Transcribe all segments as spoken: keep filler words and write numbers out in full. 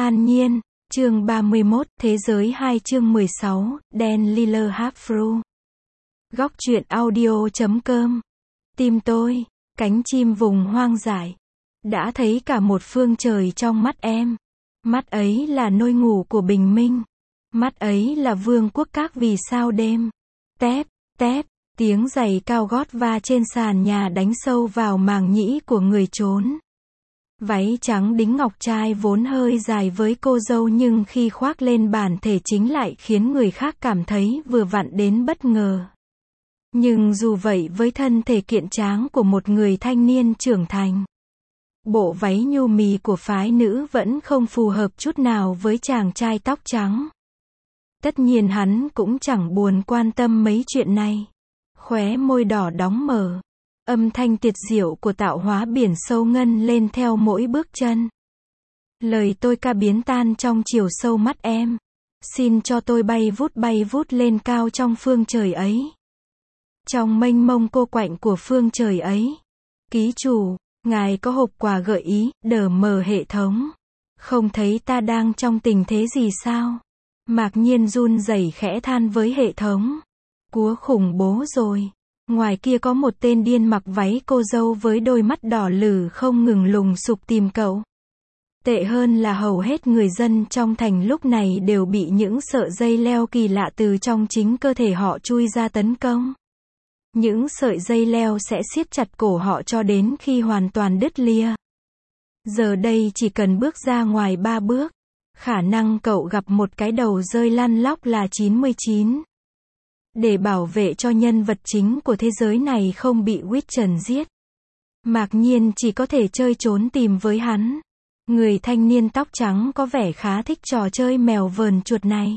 An Nhiên, chương ba mươi mốt, Thế giới hai chương mười sáu, Dan Liller Hafru. Góc truyện audio chấm com. Tim tôi, cánh chim vùng hoang dại. Đã thấy cả một phương trời trong mắt em. Mắt ấy là nôi ngủ của bình minh. Mắt ấy là vương quốc các vì sao đêm. Tép, tép, tiếng giày cao gót va trên sàn nhà đánh sâu vào màng nhĩ của người trốn. Váy trắng đính ngọc trai vốn hơi dài với cô dâu nhưng khi khoác lên bản thể chính lại khiến người khác cảm thấy vừa vặn đến bất ngờ. Nhưng dù vậy với thân thể kiện tráng của một người thanh niên trưởng thành, bộ váy nhu mì của phái nữ vẫn không phù hợp chút nào với chàng trai tóc trắng. Tất nhiên hắn cũng chẳng buồn quan tâm mấy chuyện này. Khóe môi đỏ đóng mở. Âm thanh tuyệt diệu của tạo hóa biển sâu ngân lên theo mỗi bước chân. Lời tôi ca biến tan trong chiều sâu mắt em. Xin cho tôi bay vút bay vút lên cao trong phương trời ấy. Trong mênh mông cô quạnh của phương trời ấy. Ký chủ, ngài có hộp quà gợi ý, đờ mờ hệ thống. Không thấy ta đang trong tình thế gì sao? Mạc Nhiên run rẩy khẽ than với hệ thống. Cúa khủng bố rồi. Ngoài kia có một tên điên mặc váy cô dâu với đôi mắt đỏ lử không ngừng lùng sục tìm cậu. Tệ hơn là hầu hết người dân trong thành lúc này đều bị những sợi dây leo kỳ lạ từ trong chính cơ thể họ chui ra tấn công. Những sợi dây leo sẽ siết chặt cổ họ cho đến khi hoàn toàn đứt lìa. Giờ đây chỉ cần bước ra ngoài ba bước, khả năng cậu gặp một cái đầu rơi lăn lóc là chín mươi chín. Để bảo vệ cho nhân vật chính của thế giới này không bị Witchen giết, Mạc Nhiên chỉ có thể chơi trốn tìm với hắn. Người thanh niên tóc trắng có vẻ khá thích trò chơi mèo vờn chuột này.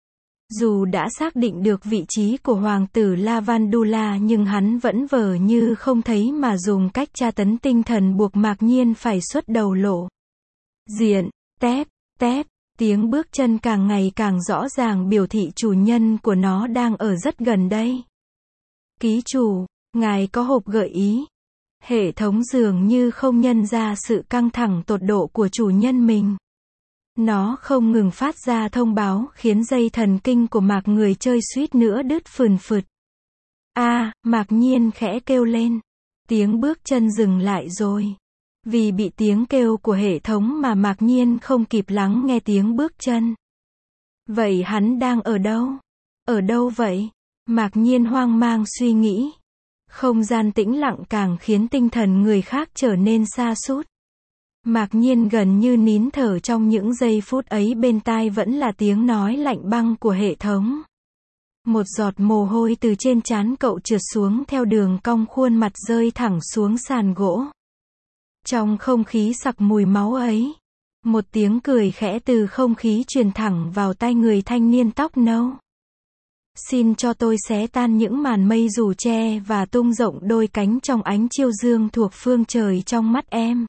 Dù đã xác định được vị trí của hoàng tử Lavandula nhưng hắn vẫn vờ như không thấy mà dùng cách tra tấn tinh thần buộc Mạc Nhiên phải xuất đầu lộ diện. Tép, tép. Tiếng bước chân càng ngày càng rõ ràng biểu thị chủ nhân của nó đang ở rất gần đây. Ký chủ, ngài có hộp gợi ý. Hệ thống dường như không nhận ra sự căng thẳng tột độ của chủ nhân mình. Nó không ngừng phát ra thông báo khiến dây thần kinh của Mạc người chơi suýt nữa đứt phừng phực. A, à, Mạc Nhiên khẽ kêu lên. Tiếng bước chân dừng lại rồi. Vì bị tiếng kêu của hệ thống mà Mạc Nhiên không kịp lắng nghe tiếng bước chân. Vậy hắn đang ở đâu? Ở đâu vậy? Mạc Nhiên hoang mang suy nghĩ. Không gian tĩnh lặng càng khiến tinh thần người khác trở nên sa sút. Mạc Nhiên gần như nín thở trong những giây phút ấy, bên tai vẫn là tiếng nói lạnh băng của hệ thống. Một giọt mồ hôi từ trên trán cậu trượt xuống theo đường cong khuôn mặt rơi thẳng xuống sàn gỗ. Trong không khí sặc mùi máu ấy, một tiếng cười khẽ từ không khí truyền thẳng vào tai người thanh niên tóc nâu. Xin cho tôi xé tan những màn mây rủ che và tung rộng đôi cánh trong ánh chiêu dương thuộc phương trời trong mắt em.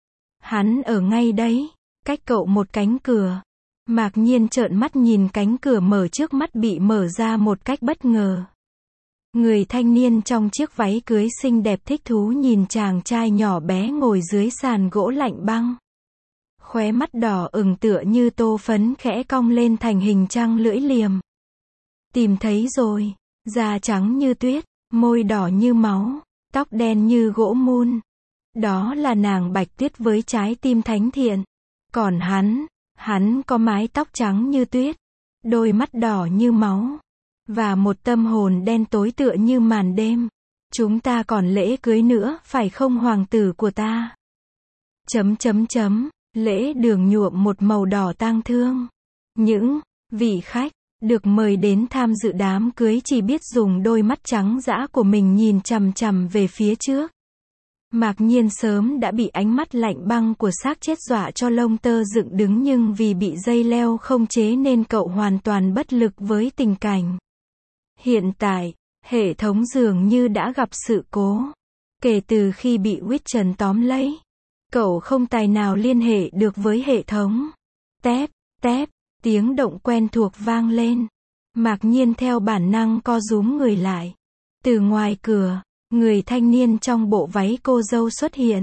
Hắn ở ngay đấy, cách cậu một cánh cửa. Mạc Nhiên trợn mắt nhìn cánh cửa mở trước mắt bị mở ra một cách bất ngờ. Người thanh niên trong chiếc váy cưới xinh đẹp thích thú nhìn chàng trai nhỏ bé ngồi dưới sàn gỗ lạnh băng. Khóe mắt đỏ ửng tựa như tô phấn khẽ cong lên thành hình trăng lưỡi liềm. Tìm thấy rồi, da trắng như tuyết, môi đỏ như máu, tóc đen như gỗ mun. Đó là nàng Bạch Tuyết với trái tim thánh thiện. Còn hắn, hắn có mái tóc trắng như tuyết, đôi mắt đỏ như máu. Và một tâm hồn đen tối tựa như màn đêm. Chúng ta còn lễ cưới nữa, phải không hoàng tử của ta? Chấm chấm chấm, lễ đường nhuộm một màu đỏ tang thương. Những vị khách được mời đến tham dự đám cưới chỉ biết dùng đôi mắt trắng dã của mình nhìn chằm chằm về phía trước. Mạc Nhiên sớm đã bị ánh mắt lạnh băng của xác chết dọa cho lông tơ dựng đứng nhưng vì bị dây leo không chế nên cậu hoàn toàn bất lực với tình cảnh. Hiện tại, hệ thống dường như đã gặp sự cố. Kể từ khi bị Witchen tóm lấy, cậu không tài nào liên hệ được với hệ thống. Tép, tép, tiếng động quen thuộc vang lên. Mạc Nhiên theo bản năng co rúm người lại. Từ ngoài cửa, người thanh niên trong bộ váy cô dâu xuất hiện.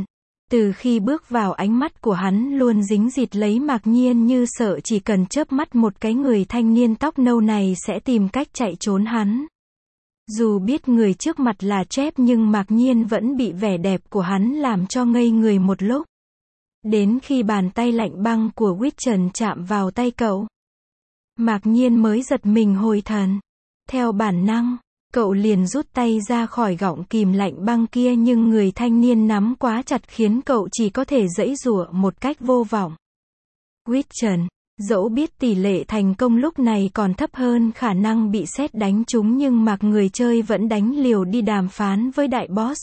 Từ khi bước vào ánh mắt của hắn luôn dính dịt lấy Mạc Nhiên như sợ chỉ cần chớp mắt một cái người thanh niên tóc nâu này sẽ tìm cách chạy trốn hắn. Dù biết người trước mặt là Jeff nhưng Mạc Nhiên vẫn bị vẻ đẹp của hắn làm cho ngây người một lúc. Đến khi bàn tay lạnh băng của Witchen chạm vào tay cậu, Mạc Nhiên mới giật mình hồi thần. Theo bản năng, cậu liền rút tay ra khỏi gọng kìm lạnh băng kia nhưng người thanh niên nắm quá chặt khiến cậu chỉ có thể giãy giụa một cách vô vọng. Witchen, dẫu biết tỷ lệ thành công lúc này còn thấp hơn khả năng bị sét đánh trúng nhưng Mạc người chơi vẫn đánh liều đi đàm phán với đại boss.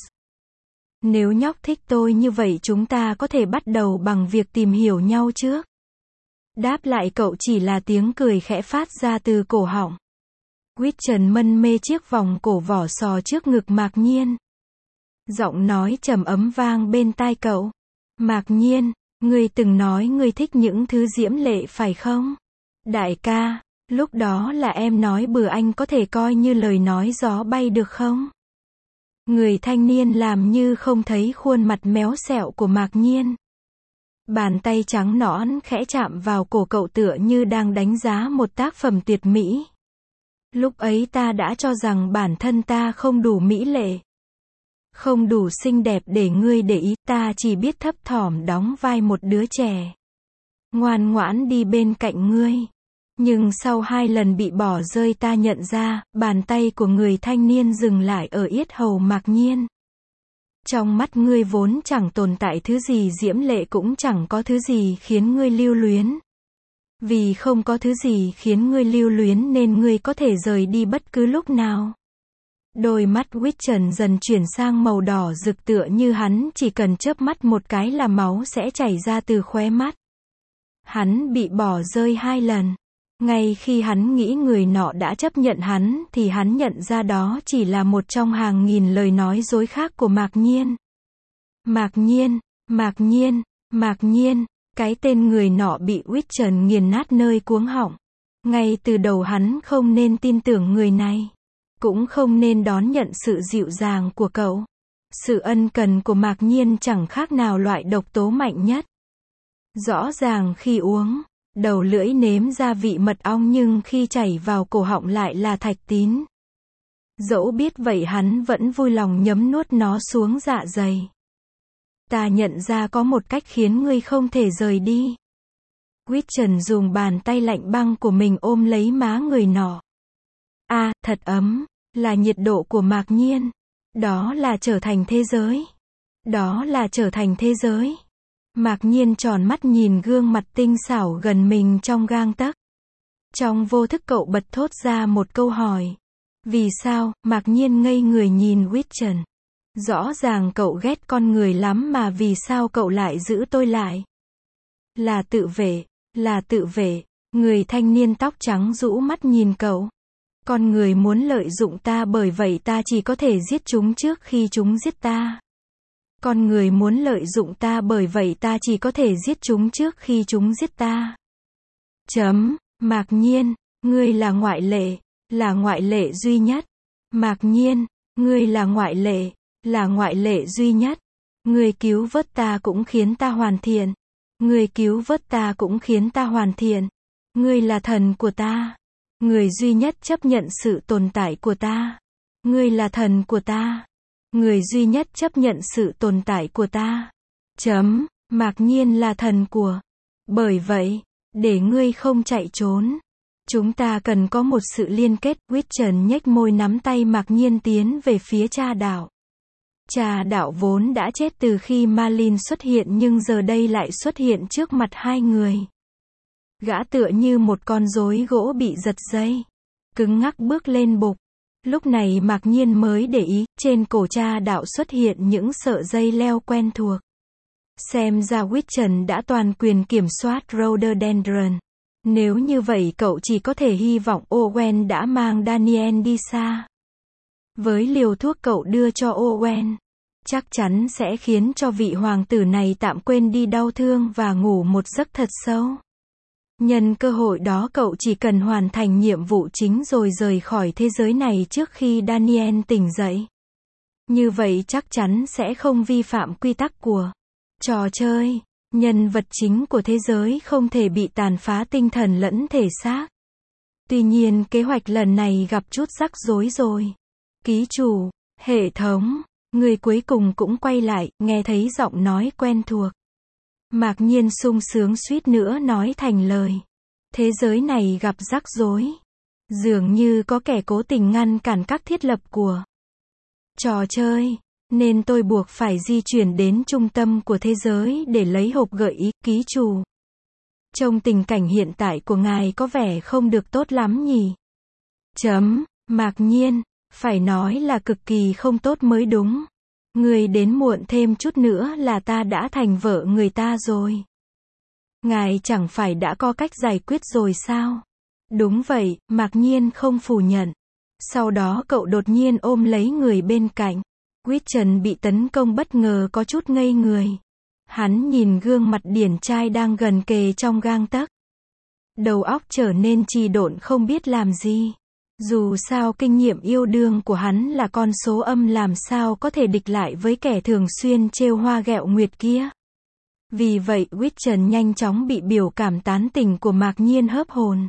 Nếu nhóc thích tôi như vậy chúng ta có thể bắt đầu bằng việc tìm hiểu nhau trước. Đáp lại cậu chỉ là tiếng cười khẽ phát ra từ cổ họng. Witchen mân mê chiếc vòng cổ vỏ sò trước ngực Mạc Nhiên. Giọng nói trầm ấm vang bên tai cậu. Mạc Nhiên, ngươi từng nói ngươi thích những thứ diễm lệ phải không? Đại ca, lúc đó là em nói bừa anh có thể coi như lời nói gió bay được không? Người thanh niên làm như không thấy khuôn mặt méo xẹo của Mạc Nhiên. Bàn tay trắng nõn khẽ chạm vào cổ cậu tựa như đang đánh giá một tác phẩm tuyệt mỹ. Lúc ấy ta đã cho rằng bản thân ta không đủ mỹ lệ, không đủ xinh đẹp để ngươi để ý, ta chỉ biết thấp thỏm đóng vai một đứa trẻ, ngoan ngoãn đi bên cạnh ngươi. Nhưng sau hai lần bị bỏ rơi ta nhận ra, bàn tay của người thanh niên dừng lại ở yết hầu Mạc Nhiên. Trong mắt ngươi vốn chẳng tồn tại thứ gì diễm lệ cũng chẳng có thứ gì khiến ngươi lưu luyến. Vì không có thứ gì khiến ngươi lưu luyến nên ngươi có thể rời đi bất cứ lúc nào. Đôi mắt Witchen dần chuyển sang màu đỏ rực tựa như hắn chỉ cần chớp mắt một cái là máu sẽ chảy ra từ khóe mắt. Hắn bị bỏ rơi hai lần. Ngay khi hắn nghĩ người nọ đã chấp nhận hắn thì hắn nhận ra đó chỉ là một trong hàng nghìn lời nói dối khác của Mạc Nhiên. Mạc Nhiên, Mạc Nhiên, Mạc Nhiên, cái tên người nọ bị Witchen nghiền nát nơi cuống họng. Ngay từ đầu hắn không nên tin tưởng người này. Cũng không nên đón nhận sự dịu dàng của cậu. Sự ân cần của Mạc Nhiên chẳng khác nào loại độc tố mạnh nhất. Rõ ràng khi uống, đầu lưỡi nếm gia vị mật ong nhưng khi chảy vào cổ họng lại là thạch tín. Dẫu biết vậy hắn vẫn vui lòng nhấm nuốt nó xuống dạ dày. Ta nhận ra có một cách khiến ngươi không thể rời đi. Witchen dùng bàn tay lạnh băng của mình ôm lấy má người nọ. A, à, thật ấm, là nhiệt độ của Mạc Nhiên. Đó là trở thành thế giới. Đó là trở thành thế giới. Mạc Nhiên tròn mắt nhìn gương mặt tinh xảo gần mình trong gang tấc. Trong vô thức cậu bật thốt ra một câu hỏi. Vì sao? Mạc Nhiên ngây người nhìn Witchen. Rõ ràng cậu ghét con người lắm mà vì sao cậu lại giữ tôi lại? Là tự vệ, là tự vệ. Người thanh niên tóc trắng rũ mắt nhìn cậu. Con người muốn lợi dụng ta bởi vậy ta chỉ có thể giết chúng trước khi chúng giết ta. Con người muốn lợi dụng ta bởi vậy ta chỉ có thể giết chúng trước khi chúng giết ta. Chấm, Mạc Nhiên, ngươi là ngoại lệ, là ngoại lệ duy nhất. Mạc Nhiên, ngươi là ngoại lệ, là ngoại lệ duy nhất. Ngươi cứu vớt ta cũng khiến ta hoàn thiện. Ngươi cứu vớt ta cũng khiến ta hoàn thiện. Ngươi là thần của ta. Người duy nhất chấp nhận sự tồn tại của ta. Ngươi là thần của ta. Người duy nhất chấp nhận sự tồn tại của ta. Chấm, Mạc Nhiên là thần của. Bởi vậy, để ngươi không chạy trốn, chúng ta cần có một sự liên kết. Witchen nhếch môi nắm tay Mạc Nhiên tiến về phía cha đạo. Cha đạo vốn đã chết từ khi Marlin xuất hiện nhưng giờ đây lại xuất hiện trước mặt hai người. Gã tựa như một con rối gỗ bị giật dây, cứng ngắc bước lên bục. Lúc này Mạc Nhiên mới để ý, trên cổ cha đạo xuất hiện những sợi dây leo quen thuộc. Xem ra Witchen đã toàn quyền kiểm soát Rhododendron. Nếu như vậy cậu chỉ có thể hy vọng Owen đã mang Daniel đi xa. Với liều thuốc cậu đưa cho Owen, chắc chắn sẽ khiến cho vị hoàng tử này tạm quên đi đau thương và ngủ một giấc thật sâu. Nhân cơ hội đó cậu chỉ cần hoàn thành nhiệm vụ chính rồi rời khỏi thế giới này trước khi Daniel tỉnh dậy. Như vậy chắc chắn sẽ không vi phạm quy tắc của Trò chơi. Nhân vật chính của thế giới không thể bị tàn phá tinh thần lẫn thể xác. Tuy nhiên kế hoạch lần này gặp chút rắc rối rồi. Ký chủ. Hệ thống. Người cuối cùng cũng quay lại, nghe thấy giọng nói quen thuộc. Mạc Nhiên sung sướng suýt nữa nói thành lời. Thế giới này gặp rắc rối. Dường như có kẻ cố tình ngăn cản các thiết lập của trò chơi, nên tôi buộc phải di chuyển đến trung tâm của thế giới để lấy hộp gợi ý. Ký chủ. Trong tình cảnh hiện tại của ngài có vẻ không được tốt lắm nhỉ? Chấm. Mạc Nhiên. Phải nói là cực kỳ không tốt mới đúng. Người đến muộn thêm chút nữa là ta đã thành vợ người ta rồi. Ngài chẳng phải đã có cách giải quyết rồi sao? Đúng vậy, Mạc Nhiên không phủ nhận. Sau đó cậu đột nhiên ôm lấy người bên cạnh. Witchen bị tấn công bất ngờ có chút ngây người. Hắn nhìn gương mặt điển trai đang gần kề trong gang tấc. Đầu óc trở nên trì độn không biết làm gì. Dù sao kinh nghiệm yêu đương của hắn là con số âm làm sao có thể địch lại với kẻ thường xuyên trêu hoa ghẹo nguyệt kia. Vì vậy Witchen nhanh chóng bị biểu cảm tán tỉnh của Mạc Nhiên hớp hồn.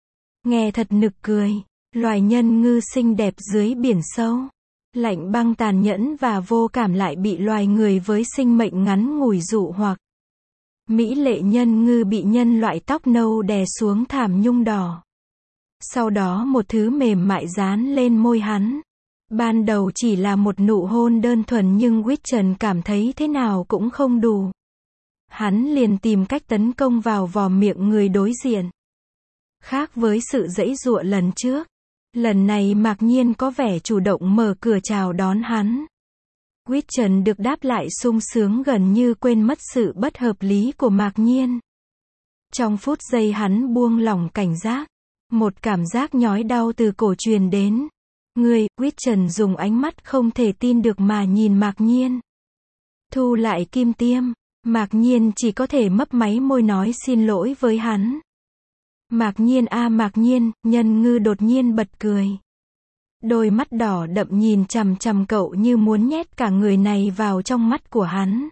Nghe thật nực cười. Loài nhân ngư xinh đẹp dưới biển sâu. Lạnh băng tàn nhẫn và vô cảm lại bị loài người với sinh mệnh ngắn ngủi dụ hoặc. Mỹ lệ nhân ngư bị nhân loại tóc nâu đè xuống thảm nhung đỏ. Sau đó một thứ mềm mại dán lên môi hắn. Ban đầu chỉ là một nụ hôn đơn thuần nhưng Witchen cảm thấy thế nào cũng không đủ. Hắn liền tìm cách tấn công vào vò miệng người đối diện. Khác với sự giãy giụa lần trước, lần này Mạc Nhiên có vẻ chủ động mở cửa chào đón hắn. Witchen được đáp lại sung sướng gần như quên mất sự bất hợp lý của Mạc Nhiên. Trong phút giây hắn buông lỏng cảnh giác. Một cảm giác nhói đau từ cổ truyền đến. Người, Witchen dùng ánh mắt không thể tin được mà nhìn Mạc Nhiên. Thu lại kim tiêm. Mạc Nhiên chỉ có thể mấp máy môi nói xin lỗi với hắn. Mạc Nhiên a à, Mạc Nhiên, nhân ngư đột nhiên bật cười. Đôi mắt đỏ đậm nhìn chằm chằm cậu như muốn nhét cả người này vào trong mắt của hắn.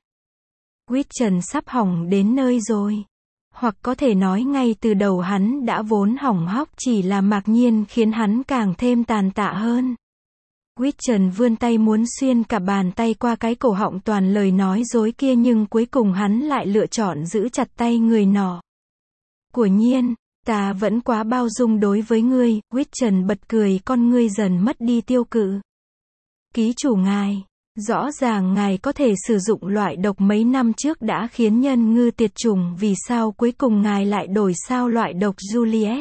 Witchen sắp hỏng đến nơi rồi. Hoặc có thể nói ngay từ đầu hắn đã vốn hỏng hóc, chỉ là Mạc Nhiên khiến hắn càng thêm tàn tạ hơn. Witchen vươn tay muốn xuyên cả bàn tay qua cái cổ họng toàn lời nói dối kia nhưng cuối cùng hắn lại lựa chọn giữ chặt tay người nọ. Của Nhiên, ta vẫn quá bao dung đối với ngươi. Witchen bật cười, con ngươi dần mất đi tiêu cự. Ký chủ ngài, rõ ràng ngài có thể sử dụng loại độc mấy năm trước đã khiến nhân ngư tuyệt chủng, vì sao cuối cùng ngài lại đổi sao loại độc Juliet?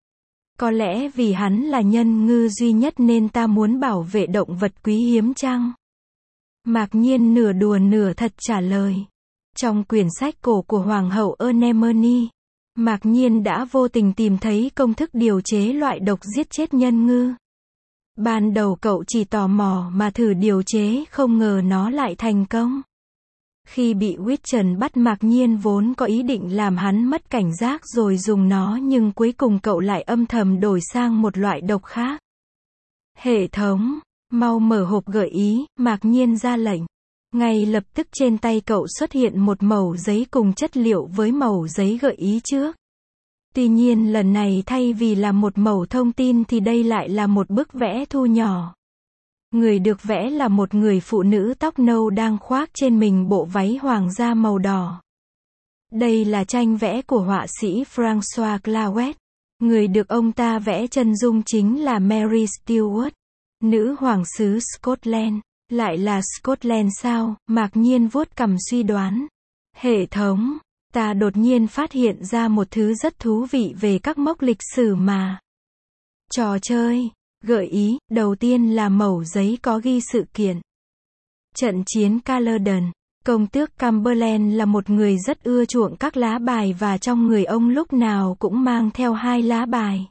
Có lẽ vì hắn là nhân ngư duy nhất nên ta muốn bảo vệ động vật quý hiếm chăng? Mạc Nhiên nửa đùa nửa thật trả lời. Trong quyển sách cổ của Hoàng hậu Anemone, Mạc Nhiên đã vô tình tìm thấy công thức điều chế loại độc giết chết nhân ngư. Ban đầu cậu chỉ tò mò mà thử điều chế, không ngờ nó lại thành công. Khi bị Witchen bắt, Mạc Nhiên vốn có ý định làm hắn mất cảnh giác rồi dùng nó, nhưng cuối cùng cậu lại âm thầm đổi sang một loại độc khác. Hệ thống, mau mở hộp gợi ý, Mạc Nhiên ra lệnh. Ngay lập tức trên tay cậu xuất hiện một mẩu giấy cùng chất liệu với mẩu giấy gợi ý trước. Tuy nhiên lần này thay vì là một mẩu thông tin thì đây lại là một bức vẽ thu nhỏ. Người được vẽ là một người phụ nữ tóc nâu đang khoác trên mình bộ váy hoàng gia màu đỏ. Đây là tranh vẽ của họa sĩ François Clauet. Người được ông ta vẽ chân dung chính là Mary Stuart, nữ hoàng xứ Scotland. Lại là Scotland sao? Mạc Nhiên vuốt cằm suy đoán. Hệ thống, ta đột nhiên phát hiện ra một thứ rất thú vị về các mốc lịch sử mà. Trò chơi, gợi ý, đầu tiên là mẩu giấy có ghi sự kiện. Trận chiến Culloden. Công tước Cumberland là một người rất ưa chuộng các lá bài và trong người ông lúc nào cũng mang theo hai lá bài.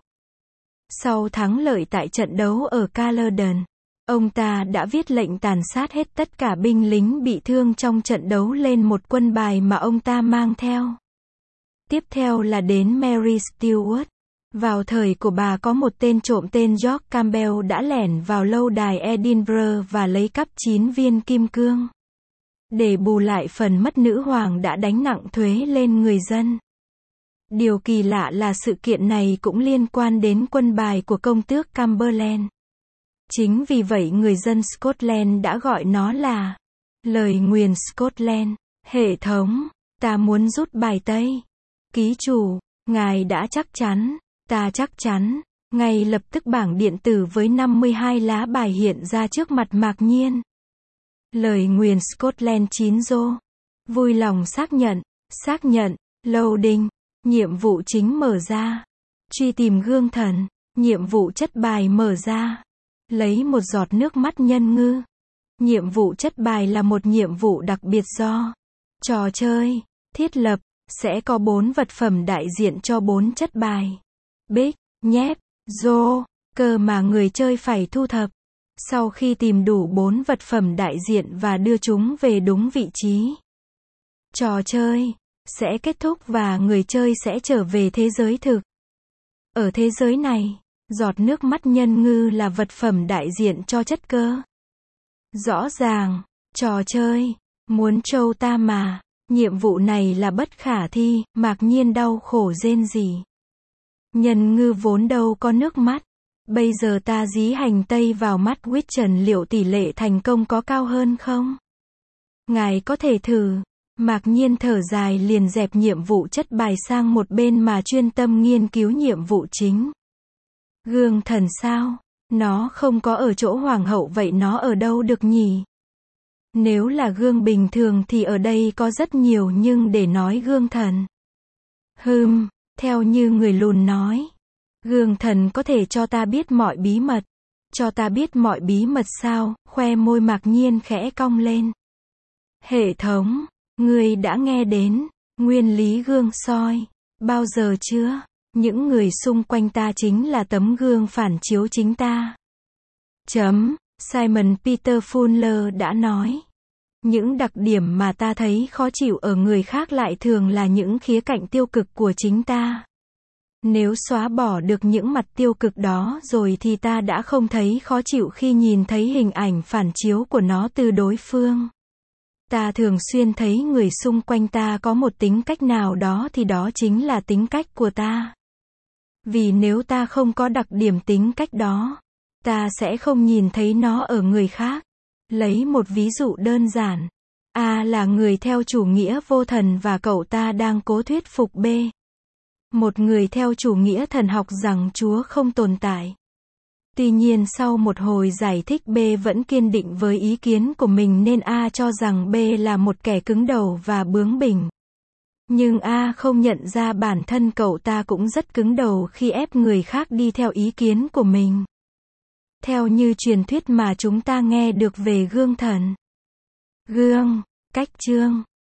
Sau thắng lợi tại trận đấu ở Culloden, ông ta đã viết lệnh tàn sát hết tất cả binh lính bị thương trong trận đấu lên một quân bài mà ông ta mang theo. Tiếp theo là đến Mary Stuart. Vào thời của bà có một tên trộm tên George Campbell đã lẻn vào lâu đài Edinburgh và lấy cắp chín viên kim cương. để bù lại phần mất nữ hoàng đã đánh nặng thuế lên người dân. Điều kỳ lạ là sự kiện này cũng liên quan đến quân bài của công tước Cumberland. Chính vì vậy người dân Scotland đã gọi nó là lời nguyền Scotland. Hệ thống, ta muốn rút bài Tây. Ký chủ, ngài đã chắc chắn, ta chắc chắn. Ngay lập tức bảng điện tử với năm mươi hai lá bài hiện ra trước mặt Mạc Nhiên. Lời nguyền Scotland chín rô. Vui lòng xác nhận, xác nhận, loading. Nhiệm vụ chính mở ra. Truy tìm gương thần. Nhiệm vụ chất bài mở ra. Lấy một giọt nước mắt nhân ngư. Nhiệm vụ chất bài là một nhiệm vụ đặc biệt do trò chơi thiết lập, sẽ có bốn vật phẩm đại diện cho bốn chất bài. Bích, nhép, rô, cơ mà người chơi phải thu thập. Sau khi tìm đủ bốn vật phẩm đại diện và đưa chúng về đúng vị trí, trò chơi sẽ kết thúc và người chơi sẽ trở về thế giới thực. Ở thế giới này, giọt nước mắt nhân ngư là vật phẩm đại diện cho chất cơ. Rõ ràng, trò chơi muốn trâu ta mà, nhiệm vụ này là bất khả thi. Mạc Nhiên đau khổ rên rỉ. Nhân ngư vốn đâu có nước mắt. Bây giờ ta dí hành tây vào mắt Witchen, liệu tỷ lệ thành công có cao hơn không? Ngài có thể thử. Mạc Nhiên thở dài liền dẹp nhiệm vụ chất bài sang một bên mà chuyên tâm nghiên cứu nhiệm vụ chính. Gương thần sao? Nó không có ở chỗ hoàng hậu, vậy nó ở đâu được nhỉ? Nếu là gương bình thường thì ở đây có rất nhiều, nhưng để nói gương thần. Hừm, theo như người lùn nói, gương thần có thể cho ta biết mọi bí mật. Cho ta biết mọi bí mật sao? Khoe môi Mạc Nhiên khẽ cong lên. Hệ thống, ngươi đã nghe đến nguyên lý gương soi bao giờ chưa? Những người xung quanh ta chính là tấm gương phản chiếu chính ta. Chấm, Simon Peter Fuller đã nói. Những đặc điểm mà ta thấy khó chịu ở người khác lại thường là những khía cạnh tiêu cực của chính ta. Nếu xóa bỏ được những mặt tiêu cực đó rồi thì ta đã không thấy khó chịu khi nhìn thấy hình ảnh phản chiếu của nó từ đối phương. Ta thường xuyên thấy người xung quanh ta có một tính cách nào đó thì đó chính là tính cách của ta. Vì nếu ta không có đặc điểm tính cách đó, ta sẽ không nhìn thấy nó ở người khác. Lấy một ví dụ đơn giản. A là người theo chủ nghĩa vô thần và cậu ta đang cố thuyết phục B, một người theo chủ nghĩa thần học, rằng Chúa không tồn tại. Tuy nhiên sau một hồi giải thích B vẫn kiên định với ý kiến của mình nên A cho rằng B là một kẻ cứng đầu và bướng bỉnh. Nhưng A không nhận ra bản thân cậu ta cũng rất cứng đầu khi ép người khác đi theo ý kiến của mình. Theo như truyền thuyết mà chúng ta nghe được về gương thần. Gương, cách chương,